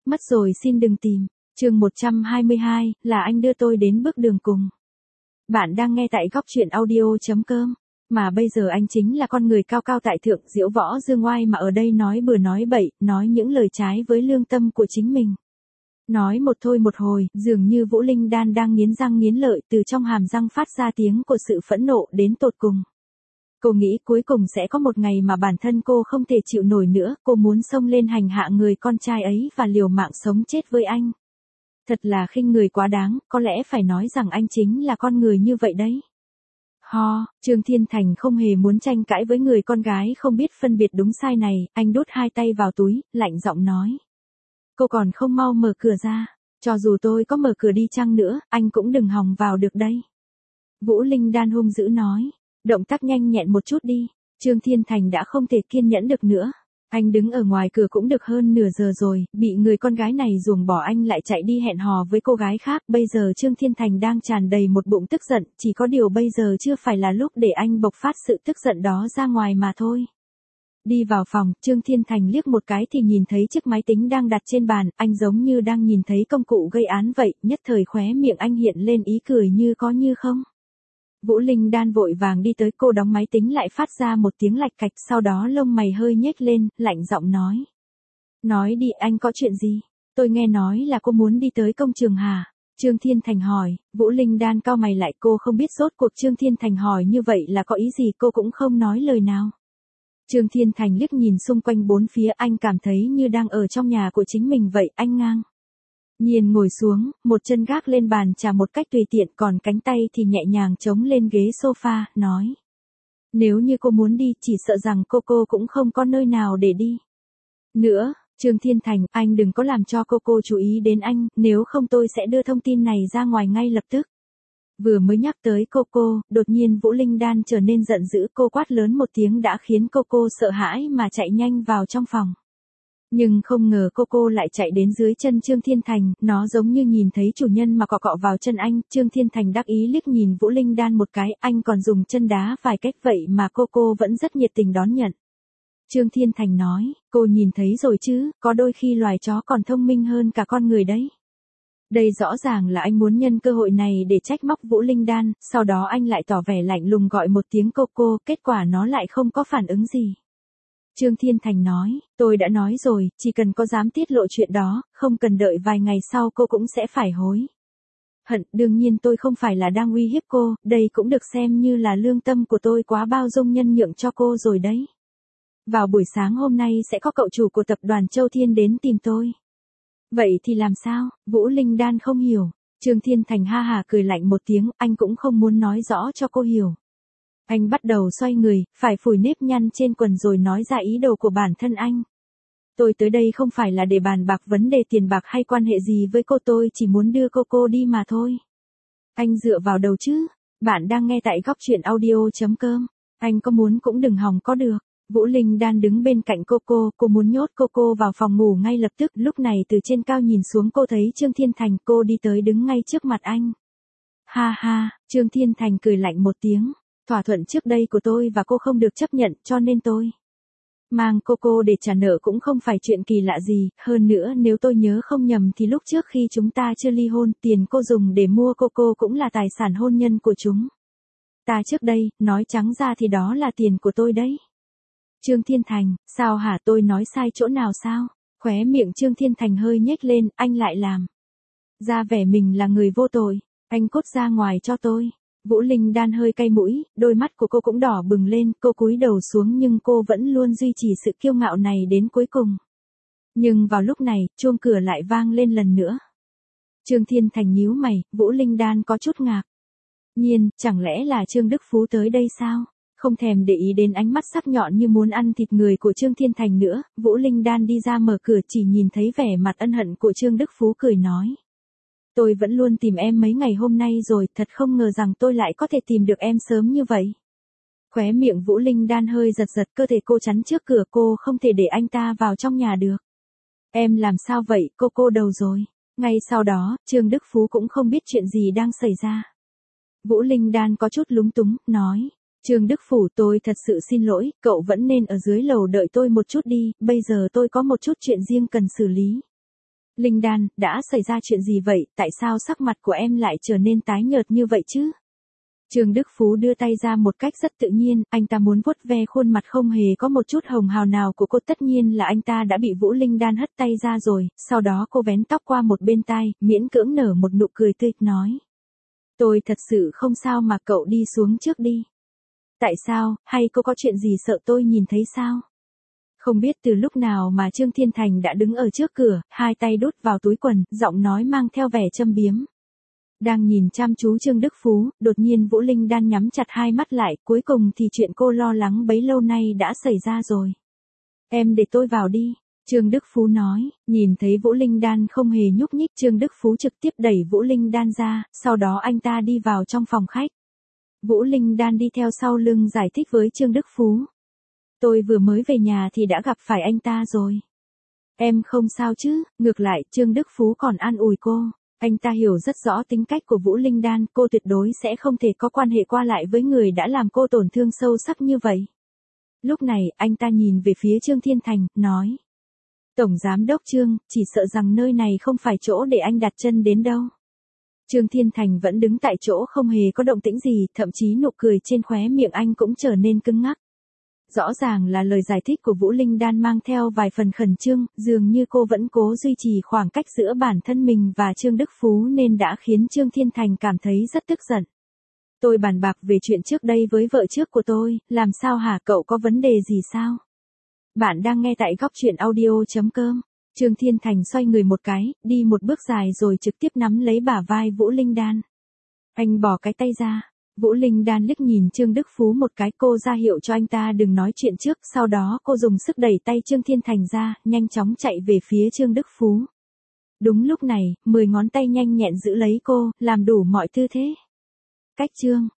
Mất rồi xin đừng tìm. Chương 122, là anh đưa tôi đến bước đường cùng. Bạn đang nghe tại góc truyện audio.com. Mà bây giờ anh chính là con người cao cao tại thượng, diễu võ dương oai mà ở đây nói bừa nói bậy, nói những lời trái với lương tâm của chính mình. Nói một thôi một hồi, dường như Vũ Linh Đan đang nghiến răng nghiến lợi, từ trong hàm răng phát ra tiếng của sự phẫn nộ đến tột cùng. Cô nghĩ cuối cùng sẽ có một ngày mà bản thân cô không thể chịu nổi nữa, cô muốn xông lên hành hạ người con trai ấy và liều mạng sống chết với anh. Thật là khinh người quá đáng, có lẽ phải nói rằng anh chính là con người như vậy đấy. Trương Thiên Thành không hề muốn tranh cãi với người con gái không biết phân biệt đúng sai này, anh đút hai tay vào túi, lạnh giọng nói. Cô còn không mau mở cửa ra, cho dù tôi có mở cửa đi chăng nữa, anh cũng đừng hòng vào được đây. Vũ Linh Đan hung dữ nói, động tác nhanh nhẹn một chút đi. Trương Thiên Thành đã không thể kiên nhẫn được nữa. Anh đứng ở ngoài cửa cũng được hơn nửa giờ rồi, bị người con gái này ruồng bỏ anh lại chạy đi hẹn hò với cô gái khác. Bây giờ Trương Thiên Thành đang tràn đầy một bụng tức giận, chỉ có điều bây giờ chưa phải là lúc để anh bộc phát sự tức giận đó ra ngoài mà thôi. Đi vào phòng, Trương Thiên Thành liếc một cái thì nhìn thấy chiếc máy tính đang đặt trên bàn, anh giống như đang nhìn thấy công cụ gây án vậy, nhất thời khóe miệng anh hiện lên ý cười như có như không. Vũ Linh Đan vội vàng đi tới, cô đóng máy tính lại phát ra một tiếng lạch cạch, sau đó lông mày hơi nhếch lên, lạnh giọng nói. Nói đi, anh có chuyện gì? Tôi nghe nói là cô muốn đi tới công trường hả? Trương Thiên Thành hỏi. Vũ Linh Đan cau mày lại, cô không biết rốt cuộc Trương Thiên Thành hỏi như vậy là có ý gì, cô cũng không nói lời nào. Trương Thiên Thành liếc nhìn xung quanh bốn phía, anh cảm thấy như đang ở trong nhà của chính mình vậy, anh ngang nhiên ngồi xuống, một chân gác lên bàn trà một cách tùy tiện, còn cánh tay thì nhẹ nhàng chống lên ghế sofa, nói. Nếu như cô muốn đi, chỉ sợ rằng cô cũng không có nơi nào để đi. Nữa, Trương Thiên Thành, anh đừng có làm cho cô chú ý đến anh, nếu không tôi sẽ đưa thông tin này ra ngoài ngay lập tức. Vừa mới nhắc tới cô, đột nhiên Vũ Linh Đan trở nên giận dữ, cô quát lớn một tiếng đã khiến cô sợ hãi mà chạy nhanh vào trong phòng. Nhưng không ngờ cô lại chạy đến dưới chân Trương Thiên Thành, nó giống như nhìn thấy chủ nhân mà cọ vào chân anh. Trương Thiên Thành đắc ý liếc nhìn Vũ Linh Đan một cái, anh còn dùng chân đá vài cách vậy mà cô vẫn rất nhiệt tình đón nhận. Trương Thiên Thành nói, cô nhìn thấy rồi chứ, có đôi khi loài chó còn thông minh hơn cả con người đấy. Đây rõ ràng là anh muốn nhân cơ hội này để trách móc Vũ Linh Đan, sau đó anh lại tỏ vẻ lạnh lùng gọi một tiếng cô, kết quả nó lại không có phản ứng gì. Trương Thiên Thành nói, tôi đã nói rồi, chỉ cần có dám tiết lộ chuyện đó, không cần đợi vài ngày sau cô cũng sẽ phải hối hận. Đương nhiên tôi không phải là đang uy hiếp cô, đây cũng được xem như là lương tâm của tôi quá bao dung nhân nhượng cho cô rồi đấy. Vào buổi sáng hôm nay sẽ có cậu chủ của tập đoàn Châu Thiên đến tìm tôi. Vậy thì làm sao? Vũ Linh Đan không hiểu. Trương Thiên Thành ha hà cười lạnh một tiếng, anh cũng không muốn nói rõ cho cô hiểu. Anh bắt đầu xoay người, phải phủi nếp nhăn trên quần rồi nói ra ý đồ của bản thân anh. Tôi tới đây không phải là để bàn bạc vấn đề tiền bạc hay quan hệ gì với cô, tôi chỉ muốn đưa cô đi mà thôi. Anh dựa vào đầu chứ? Bạn đang nghe tại góc truyện audio.com. Anh có muốn cũng đừng hòng có được. Vũ Linh Đan đứng bên cạnh cô muốn nhốt cô vào phòng ngủ ngay lập tức. Lúc này từ trên cao nhìn xuống cô thấy Trương Thiên Thành, cô đi tới đứng ngay trước mặt anh. Ha, Trương Thiên Thành cười lạnh một tiếng. Thỏa thuận trước đây của tôi và cô không được chấp nhận, cho nên tôi mang cô để trả nợ cũng không phải chuyện kỳ lạ gì. Hơn nữa nếu tôi nhớ không nhầm thì lúc trước khi chúng ta chưa ly hôn, tiền cô dùng để mua cô cũng là tài sản hôn nhân của chúng ta trước đây, nói trắng ra thì đó là tiền của tôi đấy. Trương Thiên Thành, sao hả, tôi nói sai chỗ nào sao? Khóe miệng Trương Thiên Thành hơi nhếch lên, anh lại làm ra vẻ mình là người vô tội. Anh cút ra ngoài cho tôi. Vũ Linh Đan hơi cay mũi, đôi mắt của cô cũng đỏ bừng lên, cô cúi đầu xuống nhưng cô vẫn luôn duy trì sự kiêu ngạo này đến cuối cùng. Nhưng vào lúc này, chuông cửa lại vang lên lần nữa. Trương Thiên Thành nhíu mày, Vũ Linh Đan có chút ngạc nhiên, chẳng lẽ là Trương Đức Phú tới đây sao? Không thèm để ý đến ánh mắt sắc nhọn như muốn ăn thịt người của Trương Thiên Thành nữa, Vũ Linh Đan đi ra mở cửa, chỉ nhìn thấy vẻ mặt ân hận của Trương Đức Phú, cười nói. Tôi vẫn luôn tìm em mấy ngày hôm nay rồi, thật không ngờ rằng tôi lại có thể tìm được em sớm như vậy. Khóe miệng Vũ Linh Đan hơi giật, cơ thể cô chắn trước cửa, cô không thể để anh ta vào trong nhà được. Em làm sao vậy, cô đầu rồi. Ngay sau đó, Trương Đức Phú cũng không biết chuyện gì đang xảy ra. Vũ Linh Đan có chút lúng túng, nói. Trương Đức Phủ, tôi thật sự xin lỗi, cậu vẫn nên ở dưới lầu đợi tôi một chút đi, bây giờ tôi có một chút chuyện riêng cần xử lý. Linh Đan, đã xảy ra chuyện gì vậy, tại sao sắc mặt của em lại trở nên tái nhợt như vậy chứ? Trương Đức Phú đưa tay ra một cách rất tự nhiên, anh ta muốn vuốt ve khuôn mặt không hề có một chút hồng hào nào của cô, tất nhiên là anh ta đã bị Vũ Linh Đan hất tay ra rồi, sau đó cô vén tóc qua một bên tai, miễn cưỡng nở một nụ cười tươi, nói. Tôi thật sự không sao mà cậu đi xuống trước đi. Tại sao, hay cô có chuyện gì sợ tôi nhìn thấy sao? Không biết từ lúc nào mà Trương Thiên Thành đã đứng ở trước cửa, hai tay đút vào túi quần, giọng nói mang theo vẻ châm biếm. Đang nhìn chăm chú Trương Đức Phú, đột nhiên Vũ Linh Đan nhắm chặt hai mắt lại, cuối cùng thì chuyện cô lo lắng bấy lâu nay đã xảy ra rồi. Em để tôi vào đi, Trương Đức Phú nói, nhìn thấy Vũ Linh Đan không hề nhúc nhích, Trương Đức Phú trực tiếp đẩy Vũ Linh Đan ra, sau đó anh ta đi vào trong phòng khách. Vũ Linh Đan đi theo sau lưng giải thích với Trương Đức Phú. Tôi vừa mới về nhà thì đã gặp phải anh ta rồi. Em không sao chứ, ngược lại, Trương Đức Phú còn an ủi cô. Anh ta hiểu rất rõ tính cách của Vũ Linh Đan, cô tuyệt đối sẽ không thể có quan hệ qua lại với người đã làm cô tổn thương sâu sắc như vậy. Lúc này, anh ta nhìn về phía Trương Thiên Thành, nói. Tổng Giám đốc Trương, chỉ sợ rằng nơi này không phải chỗ để anh đặt chân đến đâu. Trương Thiên Thành vẫn đứng tại chỗ không hề có động tĩnh gì, thậm chí nụ cười trên khóe miệng anh cũng trở nên cứng ngắc. Rõ ràng là lời giải thích của Vũ Linh Đan mang theo vài phần khẩn trương, dường như cô vẫn cố duy trì khoảng cách giữa bản thân mình và Trương Đức Phú nên đã khiến Trương Thiên Thành cảm thấy rất tức giận. Tôi bàn bạc về chuyện trước đây với vợ trước của tôi, làm sao hả, cậu có vấn đề gì sao? Bạn đang nghe tại góc truyện audio.com. Trương Thiên Thành xoay người một cái, đi một bước dài rồi trực tiếp nắm lấy bả vai Vũ Linh Đan. Anh bỏ cái tay ra. Vũ Linh Đan liếc nhìn Trương Đức Phú một cái, cô ra hiệu cho anh ta đừng nói chuyện trước, sau đó cô dùng sức đẩy tay Trương Thiên Thành ra, nhanh chóng chạy về phía Trương Đức Phú. Đúng lúc này, 10 ngón tay nhanh nhẹn giữ lấy cô, làm đủ mọi tư thế. Cách Trương